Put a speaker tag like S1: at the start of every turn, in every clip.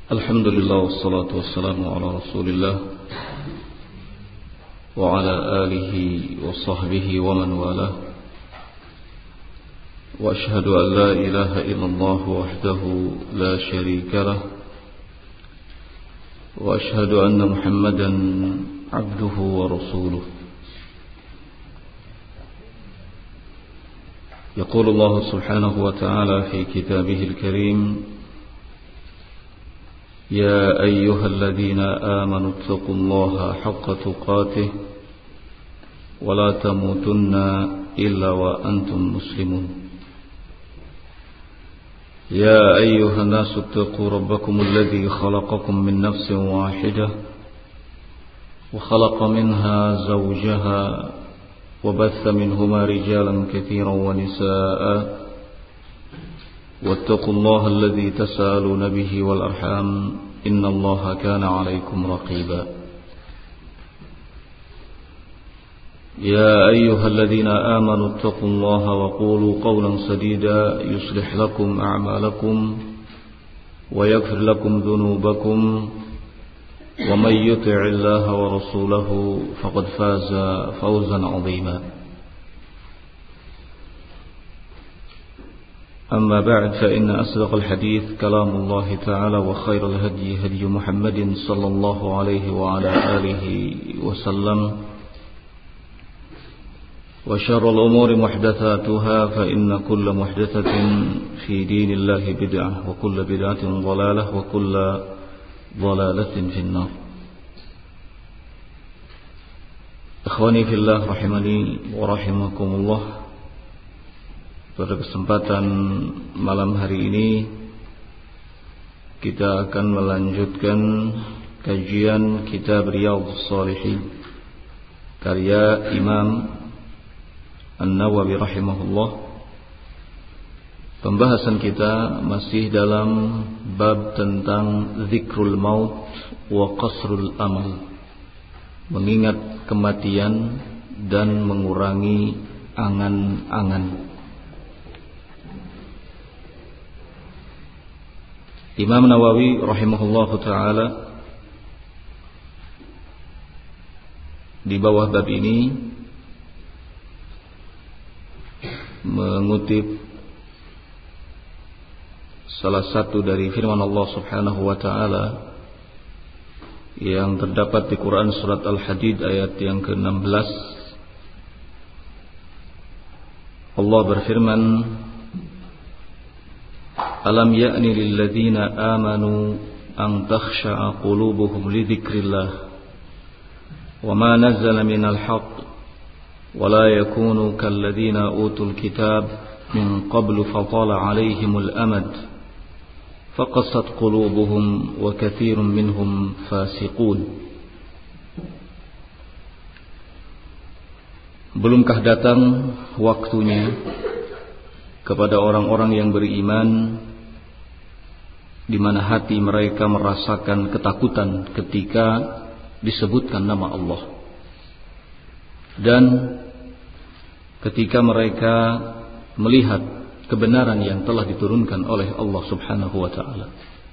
S1: Alhamdulillah wassalatu wassalamu ala Rasulillah wa ala alihi wa sahbihi wa man walah. Wa ashhadu an la ilaha illallah wahdahu la sharika lah. Wa ashhadu anna Muhammadan abduhu wa rasuluh. Yaqulu Allah subhanahu wa ta'ala fi kitabihil karim: يا أيها الذين آمنوا اتقوا الله حق تقاته ولا تموتن إلا وأنتم مسلمون. يا أيها الناس اتقوا ربكم الذي خلقكم من نفس واحدة وخلق منها زوجها وبث منهما رجالا كثيرا ونساء واتقوا الله الذي تساءلون به والأرحام إن الله كان عليكم رقيبا. يا أيها الذين آمنوا اتقوا الله وقولوا قولا سديدا يصلح لكم أعمالكم ويغفر لكم ذنوبكم ومن يطع الله ورسوله فقد فاز فوزا عظيما. أما بعد فإن أصدق الحديث كلام الله تعالى وخير الهدي هدي محمد صلى الله عليه وعلى آله وسلم وشر الأمور محدثاتها فإن كل محدثة في دين الله بدعة وكل بدعة ضلالة وكل ضلالة في النار. إخواني في الله رحمني ورحمكم الله. Pada kesempatan malam hari ini kita akan melanjutkan kajian kitab Riyadhus Shalihin karya Imam An-Nawawi rahimahullah. Pembahasan kita masih dalam bab tentang zikrul maut wa qasrul amal, mengingat kematian dan mengurangi angan-angan. Imam Nawawi rahimahullahu ta'ala di bawah bab ini mengutip salah satu dari firman Allah subhanahu wa ta'ala yang terdapat di Quran surat Al-Hadid ayat yang ke-16. Allah berfirman: Alam ya'ni lilladzina amanu an takhsha'a qulubuhum li dzikrillah wa ma nazzala minal haqq wa la yakunu kalladzina utul kitab min qablu fatala 'alaihimul amad faqassat qulubuhum wa katsirun minhum fasiqun. Belumkah datang waktunya kepada orang-orang yang beriman di mana hati mereka merasakan ketakutan ketika disebutkan nama Allah, dan ketika mereka melihat kebenaran yang telah diturunkan oleh Allah subhanahu wa ta'ala.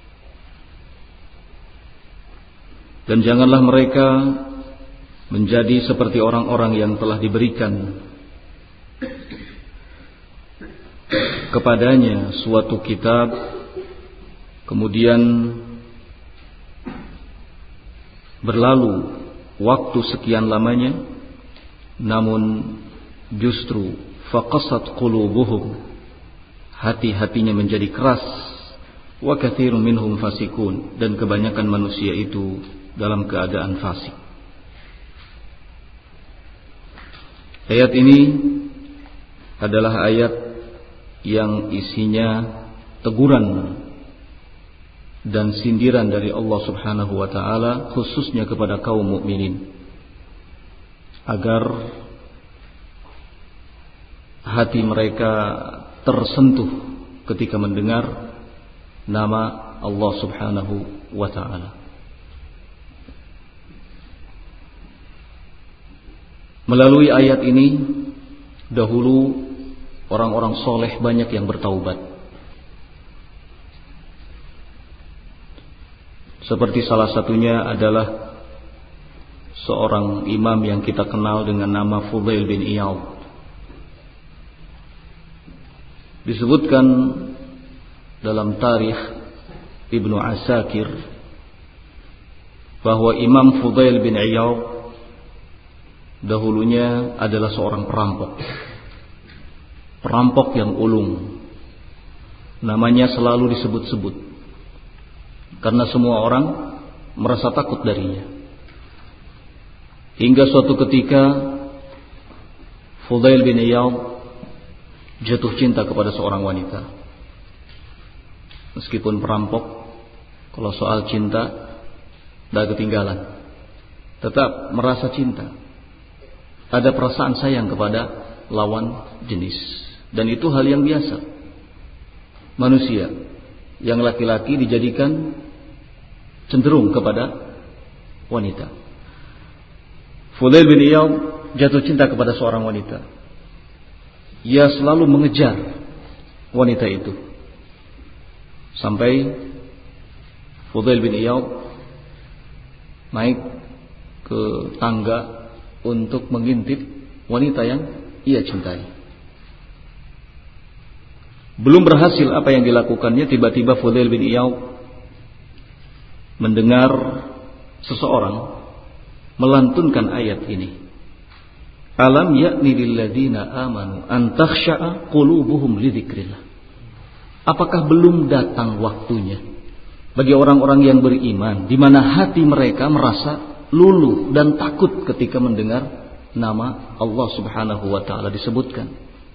S1: Dan janganlah mereka menjadi seperti orang-orang yang telah diberikan kepadanya suatu kitab, kemudian berlalu waktu sekian lamanya, namun justru faqasat qulubuhum, hati-hatinya menjadi keras, wa katsirun minhum fasikun, dan kebanyakan manusia itu dalam keadaan fasik. Ayat ini adalah ayat yang isinya teguran dan sindiran dari Allah subhanahu wa ta'ala khususnya kepada kaum mukminin, agar hati mereka tersentuh ketika mendengar nama Allah subhanahu wa ta'ala. Melalui ayat ini dahulu orang-orang soleh banyak yang bertaubat. Seperti salah satunya adalah seorang imam yang kita kenal dengan nama Fudail bin Iyad. Disebutkan dalam tarikh Ibnu Asakir bahwa Imam Fudail bin Iyad dahulunya adalah seorang perampok. Perampok yang ulung. Namanya selalu disebut-sebut karena semua orang merasa takut darinya. Hingga suatu ketika Fudail bin Iyad jatuh cinta kepada seorang wanita. Meskipun perampok, kalau soal cinta tidak ketinggalan, tetap merasa cinta. Ada perasaan sayang kepada lawan jenis. Dan itu hal yang biasa. Manusia yang laki-laki dijadikan cenderung kepada wanita. Fudail bin Iyad jatuh cinta kepada seorang wanita. Ia selalu mengejar wanita itu. Sampai Fudail bin Iyad naik ke tangga untuk mengintip wanita yang ia cintai. Belum berhasil apa yang dilakukannya, tiba-tiba Fudail bin Iyad mendengar seseorang melantunkan ayat ini. Alam ya'ni lilladzina amanu an takhsha'a qulubuhum li dzikrillah. Apakah belum datang waktunya bagi orang-orang yang beriman di mana hati mereka merasa luluh dan takut ketika mendengar nama Allah Subhanahu wa taala disebutkan?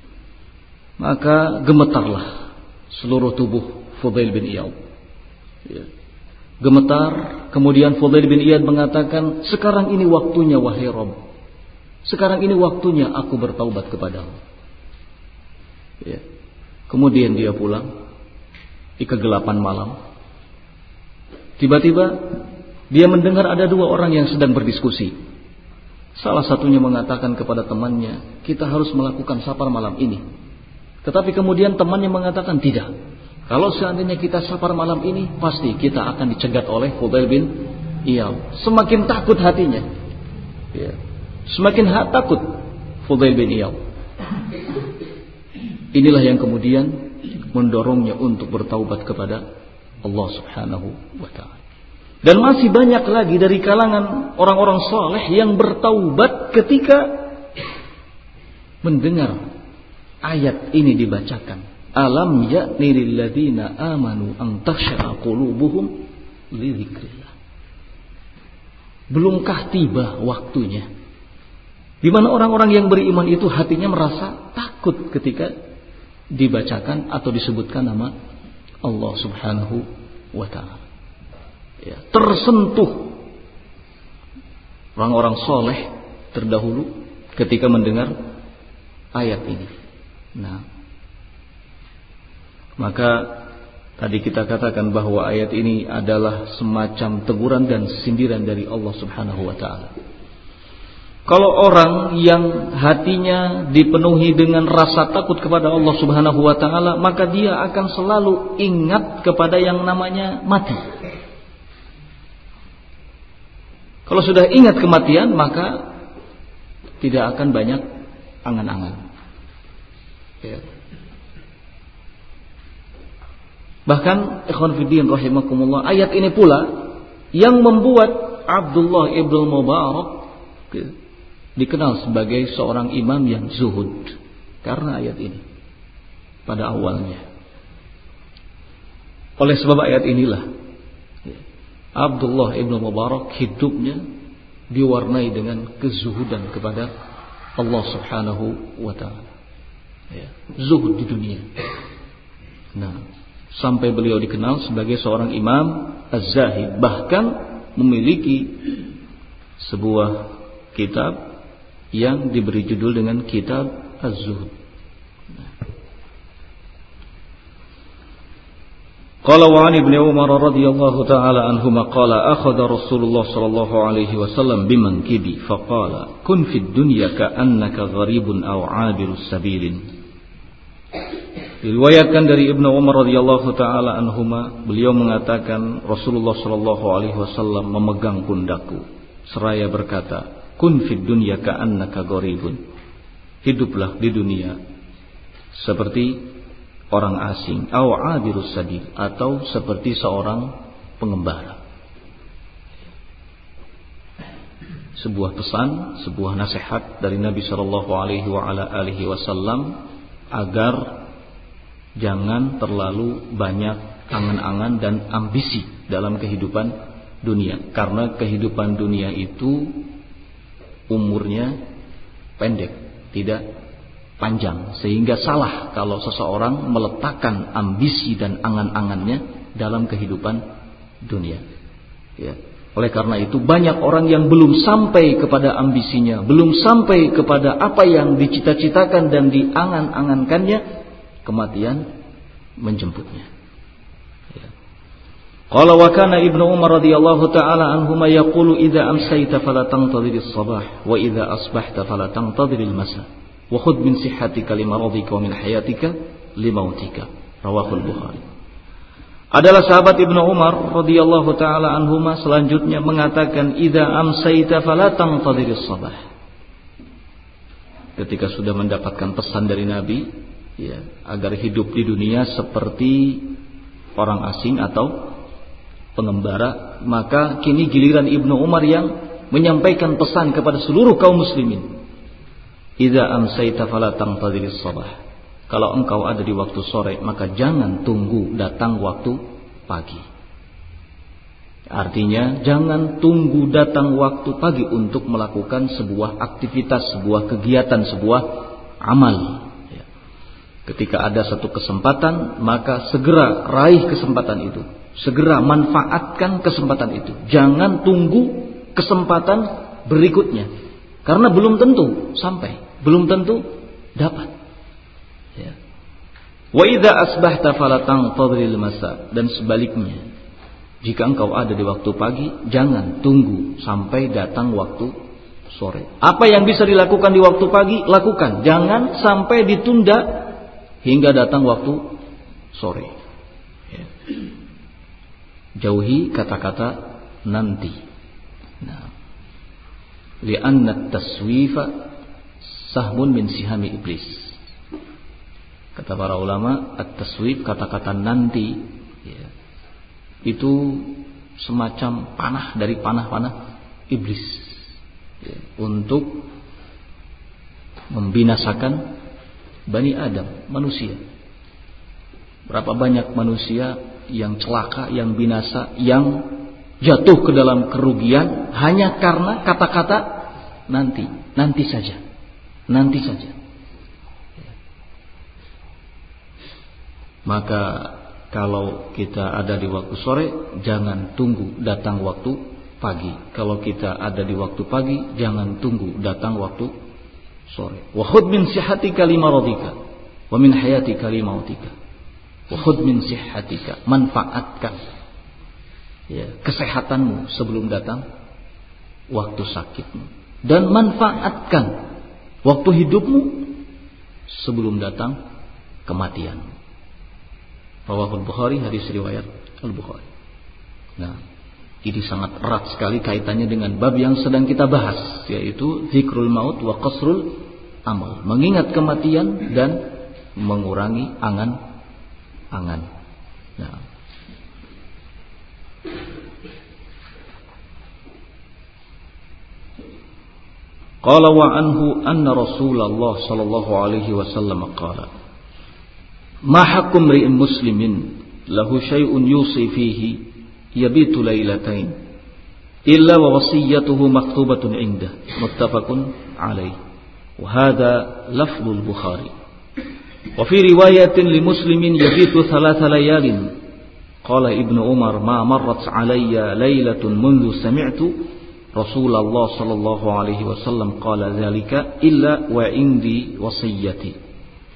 S1: Maka gemetarlah seluruh tubuh Fudail bin Iyad. Ya. Gemetar, kemudian Fudail bin Iyad mengatakan, sekarang ini waktunya wahai Rabb. Sekarang ini waktunya aku bertaubat kepadamu. Ya. Kemudian dia pulang di kegelapan malam. Tiba-tiba dia mendengar ada dua orang yang sedang berdiskusi. Salah satunya mengatakan kepada temannya, kita harus melakukan safar malam ini. Tetapi kemudian temannya mengatakan tidak. Kalau seandainya kita safar malam ini, pasti kita akan dicegat oleh Fudail bin Iyad. Semakin takut hatinya. Ya. Semakin takut Fudail bin Iyad. Inilah yang kemudian mendorongnya untuk bertaubat kepada Allah Subhanahu wa ta'ala. Dan masih banyak lagi dari kalangan orang-orang saleh yang bertaubat ketika mendengar ayat ini dibacakan. Alam ya'ni lilladzina amanu an takhsha'a qulubuhum li dzikrillah. Belumkah tiba waktunya di mana orang-orang yang beriman itu hatinya merasa takut ketika dibacakan atau disebutkan nama Allah Subhanahu wa ta'ala. Ya, tersentuh orang-orang soleh terdahulu ketika mendengar ayat ini. Nah, maka tadi kita katakan bahwa ayat ini adalah semacam teguran dan sindiran dari Allah Subhanahu wa ta'ala. Kalau orang yang hatinya dipenuhi dengan rasa takut kepada Allah Subhanahu wa ta'ala, maka dia akan selalu ingat kepada yang namanya mati. Kalau sudah ingat kematian, maka tidak akan banyak angan-angan. Ya. Bahkan ikhwan fiddin rahimakumullah, ayat ini pula yang membuat Abdullah ibn Mubarak dikenal sebagai seorang imam yang zuhud karena ayat ini pada awalnya. Oleh sebab ayat inilah Abdullah ibn Mubarak hidupnya diwarnai dengan kezuhudan kepada Allah Subhanahu wa ta'ala. Ya, zuhud di dunia. Nah, sampai beliau dikenal sebagai seorang imam az-zahid, bahkan memiliki sebuah kitab yang diberi judul dengan kitab az-zuhud. Qala wa 'an ibni Umar radhiyallahu ta'ala anhuma qala akhadha Rasulullah sallallahu alaihi wasallam bimankibi faqala kun fid dunya ka'annaka gharibun aw 'abirus sabilin. Diriwayatkan dari Ibnu Umar radhiyallahu taala anhuma, beliau mengatakan Rasulullah sallallahu alaihi wasallam memegang pundakku seraya berkata, "Kun fid dunya ka'annaka gharibun." Hiduplah di dunia seperti orang asing, au abirus sabil, atau seperti seorang pengembara. Sebuah pesan, sebuah nasihat dari Nabi sallallahu alaihi wasallam agar jangan terlalu banyak angan-angan dan ambisi dalam kehidupan dunia, karena kehidupan dunia itu umurnya pendek, tidak panjang, sehingga salah kalau seseorang meletakkan ambisi dan angan-angannya dalam kehidupan dunia. Ya. Oleh karena itu banyak orang yang belum sampai kepada ambisinya, belum sampai kepada apa yang dicita-citakan dan diangan-angankannya, kematian menjemputnya. Qala wa kana Ibnu Umar radhiyallahu taala anhuma yaqulu idza amsayta fala tantadhiris sabah wa idza asbahta fala tantadhiril masa wa khudh min sihhatika limaradika wa min hayatika limautika. Rawahul Bukhari. Adalah sahabat Ibnu Umar radhiyallahu taala anhuma selanjutnya mengatakan idza amsayta fala tantadhiris sabah. Ketika sudah mendapatkan pesan dari Nabi, ya, agar hidup di dunia seperti orang asing atau pengembara, maka kini giliran Ibnu Umar yang menyampaikan pesan kepada seluruh kaum muslimin. Idza amsayta fala tantadhiris sabah. Kalau engkau ada di waktu sore, maka jangan tunggu datang waktu pagi. Artinya jangan tunggu datang waktu pagi untuk melakukan sebuah aktivitas, sebuah kegiatan, sebuah amal. Ketika ada satu kesempatan, maka segera raih kesempatan itu. Segera manfaatkan kesempatan itu. Jangan tunggu kesempatan berikutnya. Karena belum tentu sampai. Belum tentu dapat. Ya. Wa idza asbahta fala tantadhiril masa. Dan sebaliknya, jika engkau ada di waktu pagi, jangan tunggu sampai datang waktu sore. Apa yang bisa dilakukan di waktu pagi, lakukan. Jangan sampai ditunda hingga datang waktu sore. Ya. Jauhi kata-kata nanti. Nah, li'anna taswifa sahmun min sihami iblis. Kata para ulama, at-taswif, kata-kata nanti, ya, itu semacam panah dari panah-panah iblis, ya, untuk membinasakan Bani Adam, manusia. Berapa banyak manusia yang celaka, yang binasa, yang jatuh ke dalam kerugian hanya karena kata-kata nanti, nanti saja, nanti saja. Maka kalau kita ada di waktu sore, jangan tunggu datang waktu pagi. Kalau kita ada di waktu pagi, jangan tunggu datang waktu sore. Wa khudh min sihhatika limaradika wa min hayatika limautika. Wa khudh min sihhatika, manfaatkan, ya, kesehatanmu sebelum datang waktu sakitmu, dan manfaatkan waktu hidupmu sebelum datang kematianmu. Rawahul Bukhari, hadis riwayat Al-Bukhari. Nah, ini sangat erat sekali kaitannya dengan bab yang sedang kita bahas, yaitu zikrul maut wa qasrul amal, mengingat kematian dan mengurangi angan-angan. Nah, qala wa anhu anna Rasulullah sallallahu alaihi wasallam qala ma haqqu imri'in muslimin lahu syai'un yusi fihi yabitu lailatain illa wa wasiyatuhu maktubatun indah, muttafaqun alaih. Wa hadha lafzul Bukhari. Wa fi riwayatin li muslimin yabitu thalatha layalin. Qala Ibnu Umar ma marrat alayya lailatun mundu sami'tu Rasulullah sallallahu alaihi wasallam qala dzalika illa wa indi wasiyati.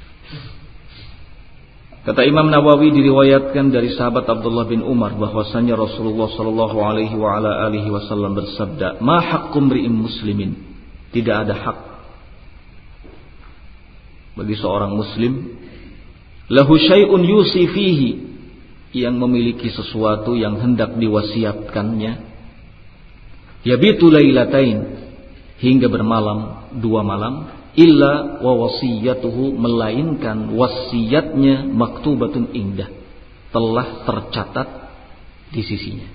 S1: Kata Imam Nawawi, diriwayatkan dari sahabat Abdullah bin Umar bahwasanya Rasulullah sallallahu alaihi wa ala alihi wasallam bersabda, "Ma haqqu imri'in muslimin?" Tidak ada hak bagi seorang muslim lahu syai'un yusi fihi, yang memiliki sesuatu yang hendak diwasiatkannya, yabitu lailatain, hingga bermalam 2 malam, illa wa wasiyatuhu, melainkan wasiatnya maktubatun indah, telah tercatat di sisinya.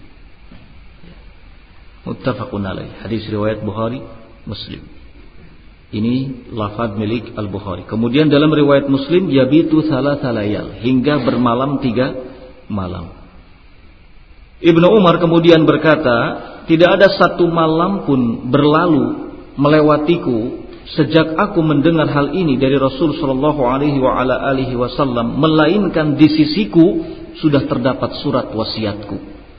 S1: Muttafaqun alaih, hadis riwayat Bukhari Muslim. Ini lafaz milik Al-Bukhari. Kemudian dalam riwayat Muslim, yabitu thalatha layal, hingga bermalam 3 malam. Ibnu Umar kemudian berkata, tidak ada satu malam pun berlalu melewatiku sejak aku mendengar hal ini dari Rasul sallallahu alaihi wasallam, melainkan di sisiku sudah terdapat surat wasiatku.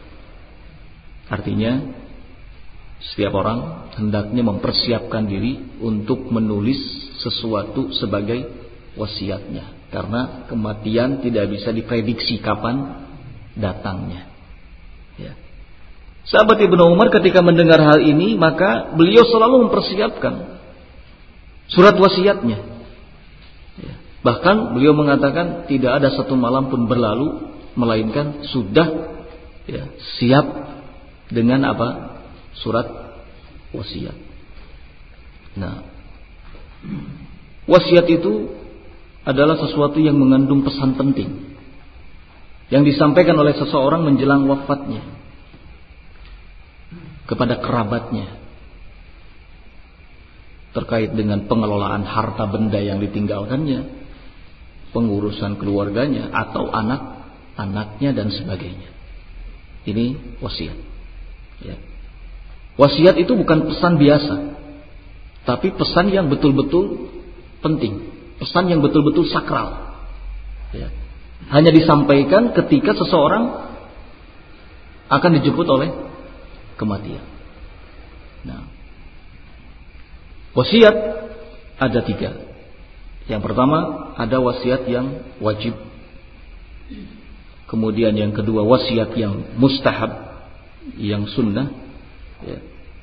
S1: Artinya setiap orang hendaknya mempersiapkan diri untuk menulis sesuatu sebagai wasiatnya, karena kematian tidak bisa diprediksi kapan datangnya. Ya. Sahabat Ibnu Umar ketika mendengar hal ini, maka beliau selalu mempersiapkan surat wasiatnya. Ya. Bahkan beliau mengatakan tidak ada satu malam pun berlalu melainkan sudah siap dengan apa? Surat wasiat. Nah, wasiat itu adalah sesuatu yang mengandung pesan penting yang disampaikan oleh seseorang menjelang wafatnya kepada kerabatnya terkait dengan pengelolaan harta benda yang ditinggalkannya, pengurusan keluarganya atau anak-anaknya dan sebagainya. Ini wasiat. Ya. Wasiat itu bukan pesan biasa, tapi pesan yang betul-betul penting, pesan yang betul-betul sakral. Ya. Hanya disampaikan ketika seseorang akan dijemput oleh kematian. Nah, wasiat ada 3. Yang pertama, ada wasiat yang wajib. Kemudian yang kedua, wasiat yang mustahab, yang sunnah, ya,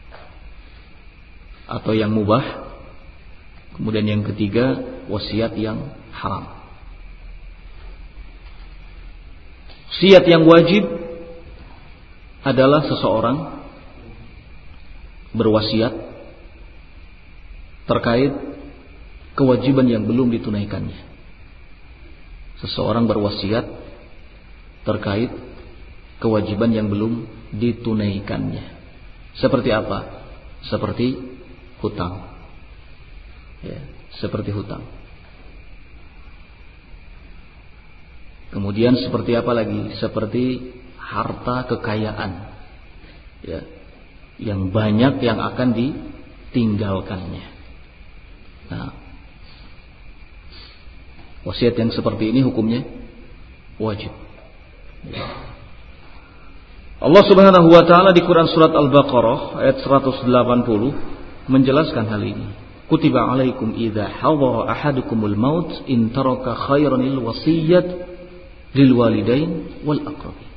S1: atau yang mubah. Kemudian yang ketiga, wasiat yang haram. Wasiat yang wajib adalah seseorang berwasiat terkait kewajiban yang belum ditunaikannya. Seseorang berwasiat terkait kewajiban yang belum ditunaikannya. Seperti apa? Seperti hutang. Ya, seperti hutang. Kemudian seperti apa lagi? Seperti harta kekayaan. Ya, yang banyak yang akan ditinggalkannya. Nah, wasiat yang seperti ini hukumnya wajib. Ya. Allah Subhanahu wa taala di Quran surat Al-Baqarah ayat 180 menjelaskan hal ini. Kutiba alaikum idza hadara ahadukumul maut in taraka khairanil wasiyat lil walidain wal aqrabin.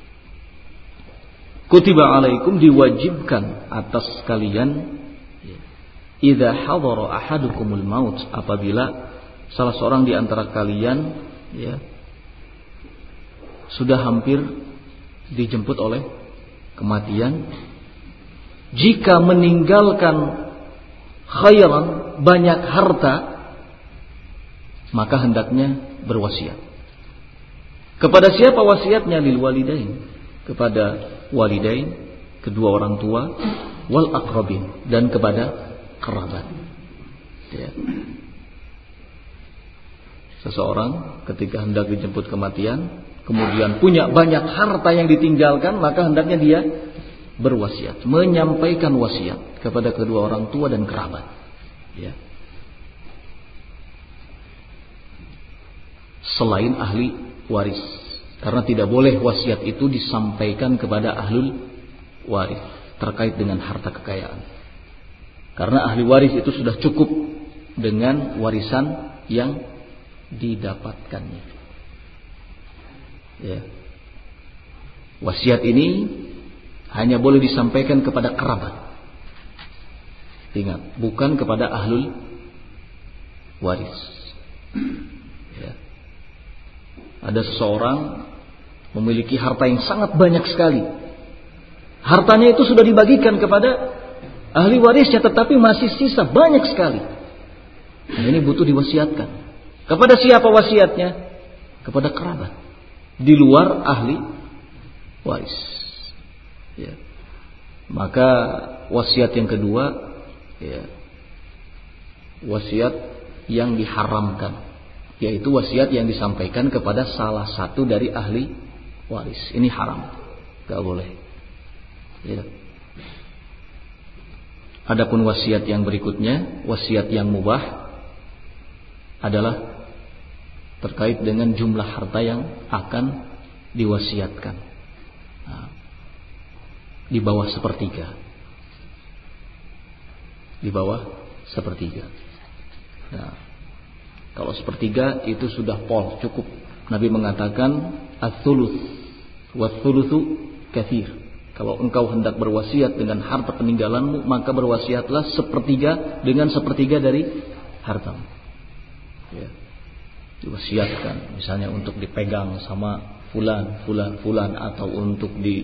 S1: Kutiba alaikum, diwajibkan atas kalian, idza hadara ahadukumul maut, apabila salah seorang di antara kalian sudah hampir dijemput oleh kematian, jika meninggalkan khairan, banyak harta, maka hendaknya berwasiat. Kepada siapa wasiatnya? Lil walidain, kepada walidain, kedua orang tua, wal aqrabin, dan kepada kerabat. Ya. Seseorang ketika hendak dijemput kematian, kemudian punya banyak harta yang ditinggalkan, maka hendaknya dia berwasiat, menyampaikan wasiat kepada kedua orang tua dan kerabat. Ya. Selain ahli waris, karena tidak boleh wasiat itu disampaikan kepada ahlul waris terkait dengan harta kekayaan. Karena ahli waris itu sudah cukup dengan warisan yang didapatkannya. Ya. Wasiat ini hanya boleh disampaikan kepada kerabat. Ingat, bukan kepada ahlul waris. Ya. Ada seseorang memiliki harta yang sangat banyak sekali. Hartanya itu sudah dibagikan kepada ahli warisnya, tetapi masih sisa banyak sekali. Nah, ini butuh diwasiatkan. Kepada siapa wasiatnya? Kepada kerabat di luar ahli waris. Ya. Maka wasiat yang kedua, ya, wasiat yang diharamkan, yaitu wasiat yang disampaikan kepada salah satu dari ahli waris. Ini haram, gak boleh. Ya. Adapun wasiat yang berikutnya, wasiat yang mubah, adalah terkait dengan jumlah harta yang akan diwasiatkan. Nah, di bawah sepertiga. Di bawah sepertiga. Nah, kalau sepertiga itu sudah cukup. Nabi mengatakan ats-tsuluts wat-tsulutsu katsir. Kalau engkau hendak berwasiat dengan harta peninggalanmu, maka berwasiatlah sepertiga dengan sepertiga dari hartamu. Ya. Diwasiatkan misalnya untuk dipegang sama fulan atau untuk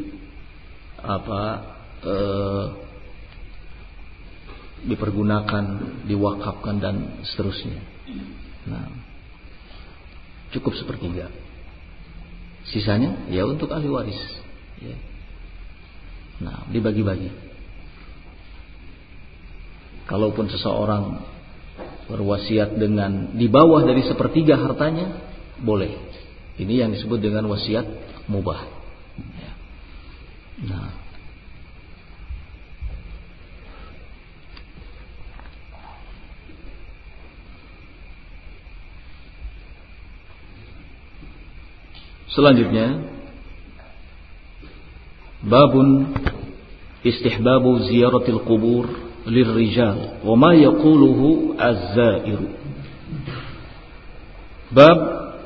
S1: dipergunakan, diwakafkan dan seterusnya. Nah, cukup sepertiga. Sisanya ya untuk ahli waris. Ya. Nah, dibagi-bagi. Kalaupun seseorang berwasiat dengan di bawah dari sepertiga hartanya, boleh. Ini yang disebut dengan wasiat mubah. Ya. Nah, selanjutnya, babun istihbabu ziyaratil qubur lirrijal wa ma yaquluhu az-zairu. Bab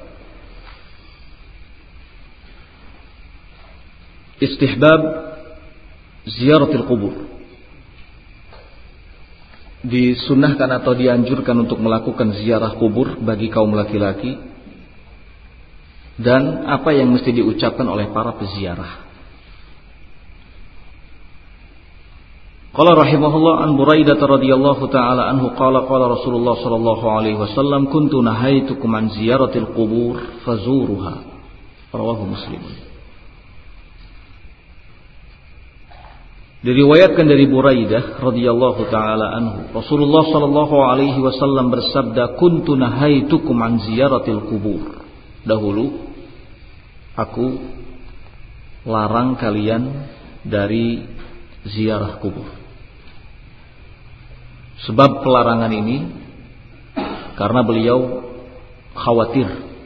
S1: istihbab ziyaratil qubur. Disunnahkan atau dianjurkan untuk melakukan ziarah kubur bagi kaum laki-laki, dan apa yang mesti diucapkan oleh para peziarah. Qala rahimahullah an Buraidah radhiyallahu taala anhu qala Rasulullah sallallahu alaihi wasallam kuntu nahaitukum an ziyaratil qubur fazuruha. Rawahu Muslim. Diriwayatkan dari Buraidah radhiyallahu taala anhu, Rasulullah sallallahu alaihi wasallam bersabda, kuntu nahaitukum an ziyaratil qubur. Dahulu aku larang kalian dari ziarah kubur. Sebab pelarangan ini karena beliau khawatir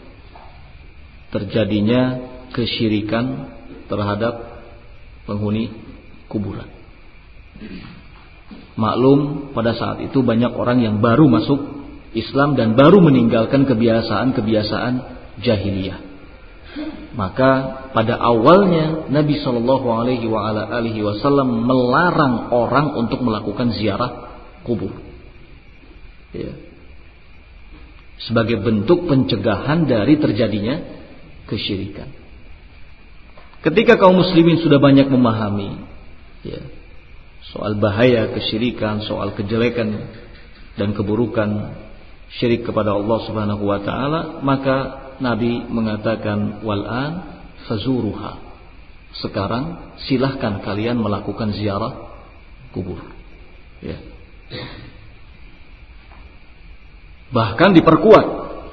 S1: terjadinya kesyirikan terhadap penghuni kuburan. Maklum pada saat itu banyak orang yang baru masuk Islam dan baru meninggalkan kebiasaan-kebiasaan jahiliyah. Maka pada awalnya Nabi Shallallahu Alaihi Wasallam melarang orang untuk melakukan ziarah kubur, ya, sebagai bentuk pencegahan dari terjadinya kesyirikan. Ketika kaum muslimin sudah banyak memahami, ya, soal bahaya kesyirikan, soal kejelekan dan keburukan syirik kepada Allah Subhanahu wa taala, maka Nabi mengatakan wal'an fazuruha. Sekarang silahkan kalian melakukan ziarah kubur. Ya. Bahkan diperkuat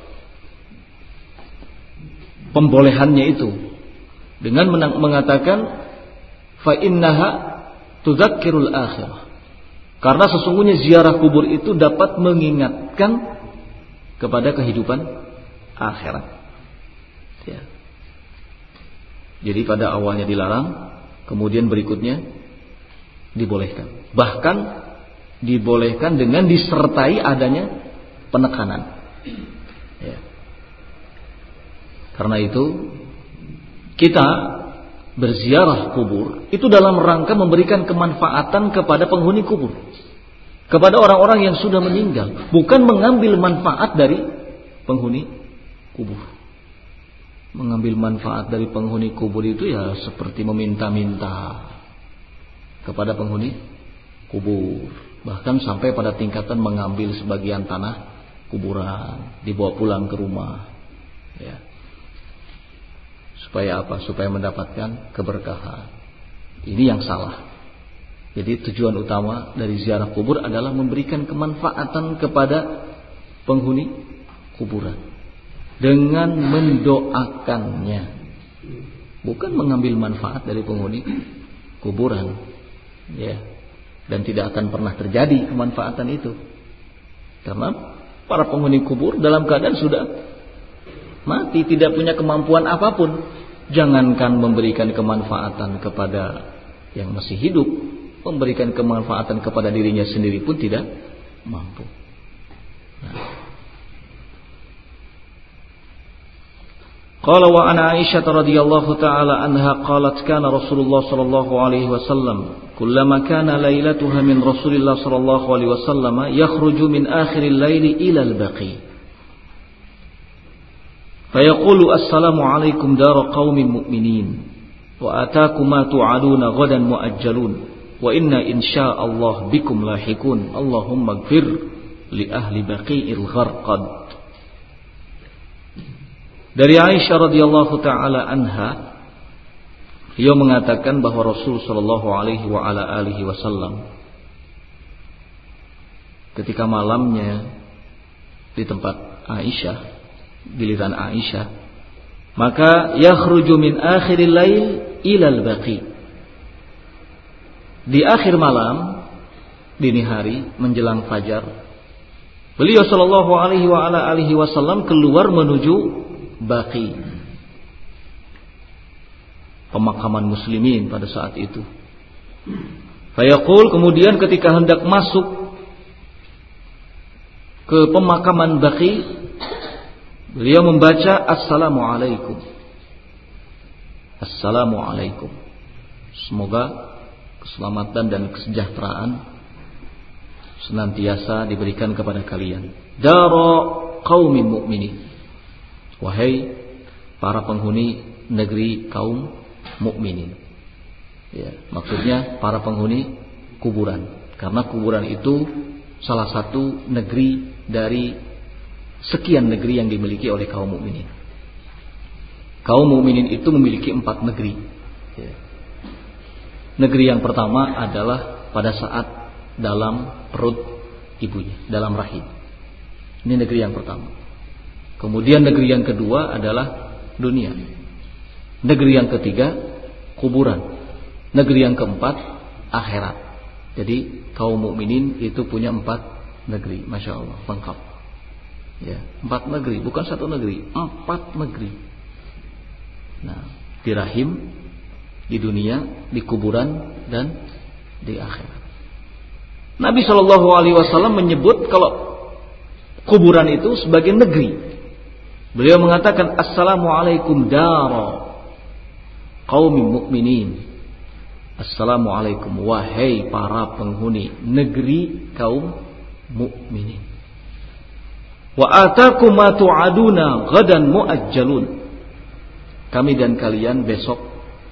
S1: pembolehannya itu dengan mengatakan fa innaha tudzakkirul akhirah. Karena sesungguhnya ziarah kubur itu dapat mengingatkan kepada kehidupan akhirat. Ya. Jadi pada awalnya dilarang, kemudian berikutnya dibolehkan. Bahkan dibolehkan dengan disertai adanya penekanan. Ya. Karena itu kita berziarah kubur itu dalam rangka memberikan kemanfaatan kepada penghuni kubur, kepada orang-orang yang sudah meninggal, bukan mengambil manfaat dari penghuni kubur. Mengambil manfaat dari penghuni kubur itu ya seperti meminta-minta kepada penghuni kubur. Bahkan sampai pada tingkatan mengambil sebagian tanah kuburan, dibawa pulang ke rumah. Ya. Supaya apa? Supaya mendapatkan keberkahan. Ini yang salah. Jadi tujuan utama dari ziarah kubur adalah memberikan kemanfaatan kepada penghuni kuburan dengan mendoakannya, bukan mengambil manfaat dari penghuni kuburan. Ya. Dan tidak akan pernah terjadi kemanfaatan itu, karena para penghuni kubur dalam keadaan sudah mati, tidak punya kemampuan apapun. Jangankan memberikan kemanfaatan kepada yang masih hidup, memberikan kemanfaatan kepada dirinya sendiri pun tidak mampu. Qala wa ana Aisyah radhiyallahu ta'ala anha qalat kana Rasulullah sallallahu alaihi wasallam kullama kana lailatuha min Rasulillah sallallahu alaihi wasallam yakhruju min akhiril laili ila al-baqi fayaqulu assalamu alaikum dar qaumin mu'minin wa ataakum ma tu'aduna ghadan muajjalun wa inna insyaallah bikum lahikun Allahumma ighfir li ahli baqi'il gharqad. Dari Aisyah radhiyallahu taala anha, beliau mengatakan bahwa Rasul sallallahu alaihi wa ala alihi wasallam ketika malamnya di tempat Aisyah, giliran Aisyah, maka yakhruju min akhiril lail ilal baqi. Di akhir malam, dini hari menjelang fajar, beliau sallallahu alaihi wa ala alihi wasallam keluar menuju Baqi, pemakaman muslimin pada saat itu. Fayaqul, kemudian ketika hendak masuk ke pemakaman Baqi, beliau membaca Assalamualaikum. Assalamualaikum. Semoga keselamatan dan kesejahteraan senantiasa diberikan kepada kalian. Dara qaumin mu'minin. Wahai para penghuni negeri kaum mukminin. Ya, maksudnya para penghuni kuburan, karena kuburan itu salah satu negeri dari sekian negeri yang dimiliki oleh kaum mukminin. Kaum mukminin itu memiliki 4 negeri. Ya. Negeri yang pertama adalah pada saat dalam perut ibunya, dalam rahim. Ini negeri yang pertama. Kemudian negeri yang kedua adalah dunia. Negeri yang ketiga kuburan. Negeri yang keempat akhirat. Jadi kaum mukminin itu punya 4 negeri, masya Allah, lengkap. Ya, 4 negeri, bukan 1 negeri, 4 negeri. Nah, di rahim, di dunia, di kuburan, dan di akhirat. Nabi Shallallahu Alaihi Wasallam menyebut kalau kuburan itu sebagai negeri. Beliau mengatakan Assalamualaikum dara qaumin mu'minin. Assalamualaikum wahai para penghuni negeri kaum mukminin. Wa atakum ma tu'aduna ghadan muajjalun. Kami dan kalian besok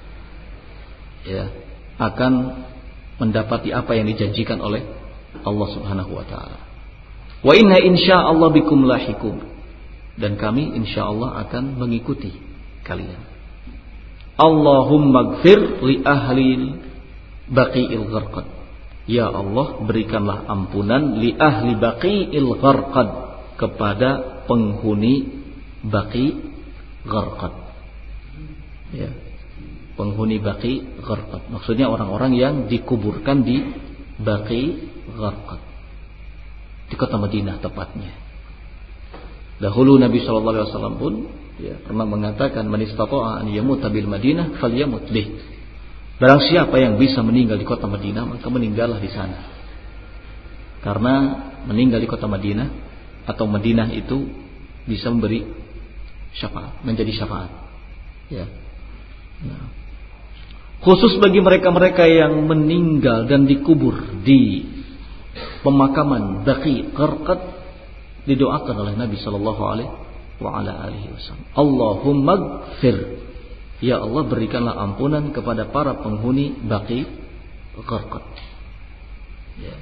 S1: ya akan mendapati apa yang dijanjikan oleh Allah Subhanahu wa taala. Wa inna insyaallah bikum lahikum. Dan kami insyaallah akan mengikuti kalian. Allahumma ighfir li ahli baqi'il gharqad. Ya Allah, berikanlah ampunan li ahli baqi'il gharqad, kepada penghuni Baqi Gharqad. Ya. Penghuni Baqi Gharqad. Maksudnya orang-orang yang dikuburkan di Baqi Gharqad. Di kota Madinah tepatnya. Dahulu Nabi Shallallahu Alaihi Wasallam pun ya, pernah mengatakan, man istata'a an yamuta bil Madinah falyamut bih. Barang siapa yang bisa meninggal di kota Madinah, maka meninggallah di sana. Karena meninggal di kota Madinah atau Madinah itu bisa memberi syafaat, menjadi syafaat. Ya. Nah. Khusus bagi mereka-mereka yang meninggal dan dikubur di pemakaman Baqi Gharqad, didoakan oleh Nabi Sallallahu Alaihi wa ala alihi wasallam. Allahumma ighfir, ya Allah berikanlah ampunan kepada para penghuni Baqi Gharqad. Ya.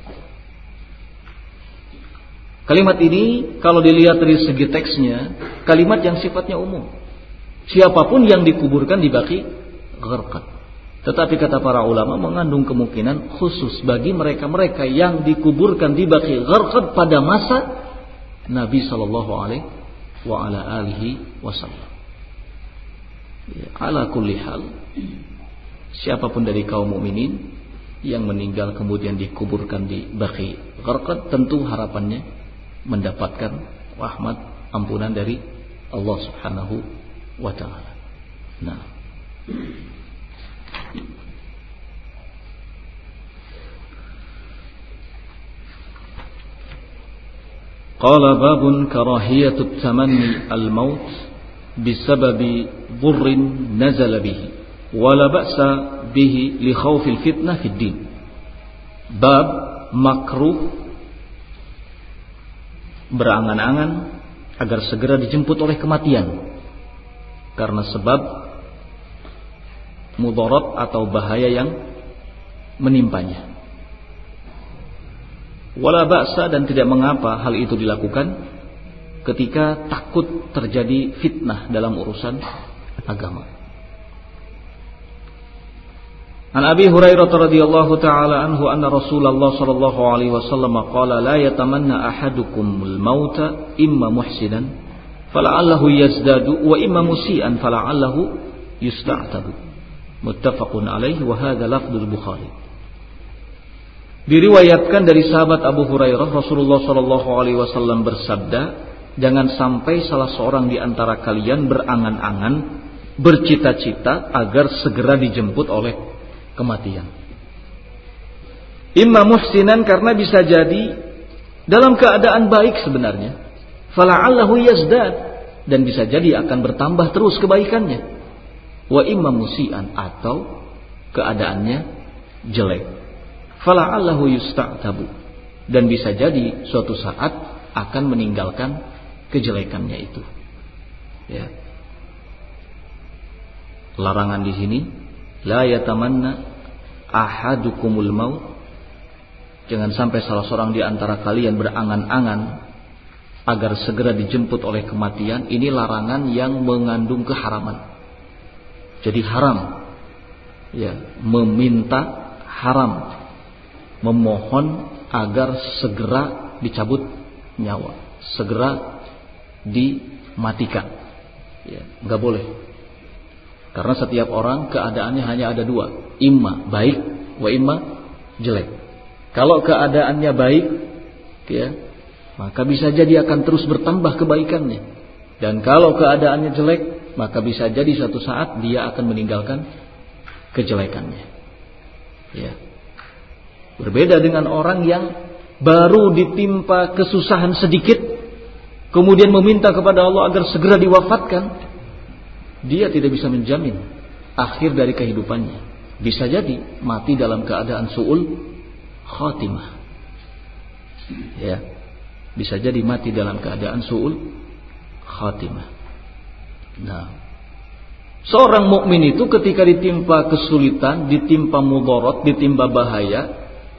S1: Kalimat ini kalau dilihat dari segi teksnya, kalimat yang sifatnya umum. Siapapun yang dikuburkan di Baqi Gharqad. Tetapi kata para ulama mengandung kemungkinan khusus bagi mereka-mereka yang dikuburkan di Baqi Gharqad pada masa Nabi sallallahu alaihi wa ala alihi wasallam. Ya, ala kulli hal, siapapun dari kaum mukminin yang meninggal kemudian dikuburkan di Baqi Gharqad, tentu harapannya mendapatkan rahmat ampunan dari Allah Subhanahu wa taala. Nah, qala babun karahiyatu tamanni al-maut bisababi dhurrin nazala bihi wala ba'sa bihi li khawfil fitnah fid din. Bab makruh berangan-angan agar segera dijemput oleh kematian karena sebab mudarat atau bahaya yang menimpanya. Wala ba'sa, dan tidak mengapa hal itu dilakukan ketika takut terjadi fitnah dalam urusan agama. An Abi Hurairah radhiyallahu taala anhu anna Rasulullah sallallahu alaihi wasallam qala la yatamanna ahadukumul mauta imma muhsinan fala'allahu yazdadu wa imma musian fala'allahu yusta'tabu. Muttafaqun alaihi wa hadza lafdzul Bukhari. Diriwayatkan dari sahabat Abu Hurairah, Rasulullah sallallahu alaihi wasallam bersabda, jangan sampai salah seorang di antara kalian berangan-angan, bercita-cita agar segera dijemput oleh kematian. Imma muhsinan, karena bisa jadi dalam keadaan baik sebenarnya, fala'allahu yazdad, dan bisa jadi akan bertambah terus kebaikannya. Wa imma musian, atau keadaannya jelek, fala'allahu yusta'tabu, dan bisa jadi suatu saat akan meninggalkan kejelekannya itu. Ya. Larangan di sini, la yatamanna ahadukumul maut, jangan sampai salah seorang di antara kalian berangan-angan agar segera dijemput oleh kematian. Ini larangan yang mengandung keharaman. Jadi haram, ya, meminta, haram memohon agar segera dicabut nyawa, segera dimatikan. Ya, nggak boleh. Karena setiap orang keadaannya hanya ada dua, imma baik, wa imma jelek. Kalau keadaannya baik, ya, maka bisa jadi akan terus bertambah kebaikannya. Dan kalau keadaannya jelek, maka bisa jadi suatu saat dia akan meninggalkan kejelekannya. Ya. Berbeda dengan orang yang baru ditimpa kesusahan sedikit, kemudian meminta kepada Allah agar segera diwafatkan. Dia tidak bisa menjamin akhir dari kehidupannya. Bisa jadi mati dalam keadaan su'ul khatimah. Ya. Bisa jadi mati dalam keadaan su'ul khatimah. Nah, seorang mukmin itu ketika ditimpa kesulitan, ditimpa mudarat, ditimpa bahaya,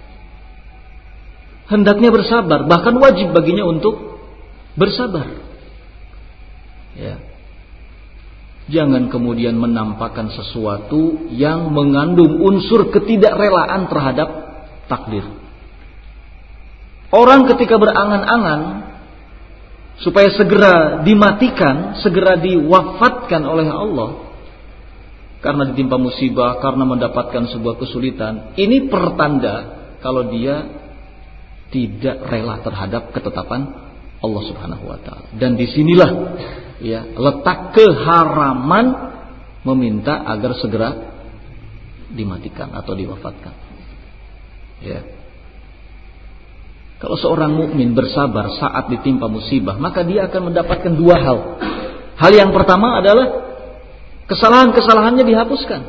S1: hendaknya bersabar, bahkan wajib baginya untuk bersabar. Ya. Jangan kemudian menampakkan sesuatu yang mengandung unsur ketidakrelaan terhadap takdir. Orang ketika berangan-angan supaya segera dimatikan, segera diwafatkan oleh Allah karena ditimpa musibah, karena mendapatkan sebuah kesulitan, ini pertanda kalau dia tidak rela terhadap ketetapan Allah Subhanahu wa taala. Dan disinilah, ya, letak keharaman meminta agar segera dimatikan atau diwafatkan. Ya. Kalau seorang mukmin bersabar saat ditimpa musibah, maka dia akan mendapatkan dua hal. Hal yang pertama adalah kesalahan-kesalahannya dihapuskan.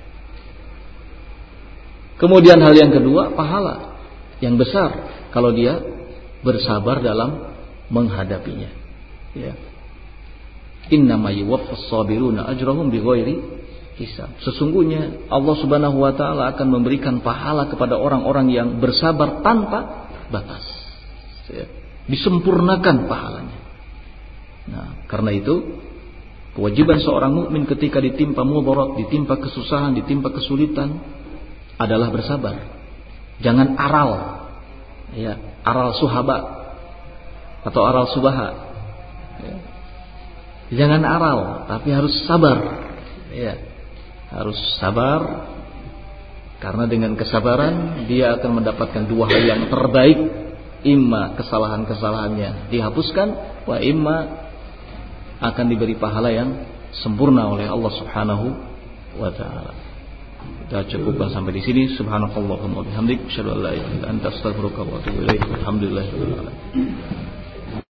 S1: Kemudian hal yang kedua, pahala yang besar kalau dia bersabar dalam menghadapinya. Ya. Innama yuwaffas sabiruna ajrahum bighairi hisab. Sesungguhnya Allah Subhanahu wa taala akan memberikan pahala kepada orang-orang yang bersabar tanpa batas. Disempurnakan pahalanya. Nah, karena itu kewajiban seorang mukmin ketika ditimpa mudarat, ditimpa kesusahan, ditimpa kesulitan adalah bersabar. Jangan aral. Ya, aral suhaba atau aral subaha. Ya. Jangan aral, tapi harus sabar. Ya, harus sabar, karena dengan kesabaran dia akan mendapatkan dua hal yang terbaik. Imma kesalahan-kesalahannya dihapuskan, wa imma akan diberi pahala yang sempurna oleh Allah Subhanahu wa taala. Kita cukupkan sampai di sini. Subhanakallahumma wa bihamdik, asyhadu an la ilaha illa anta, astaghfiruka wa atubu ilaik. Alhamdulillahirabbil alamin.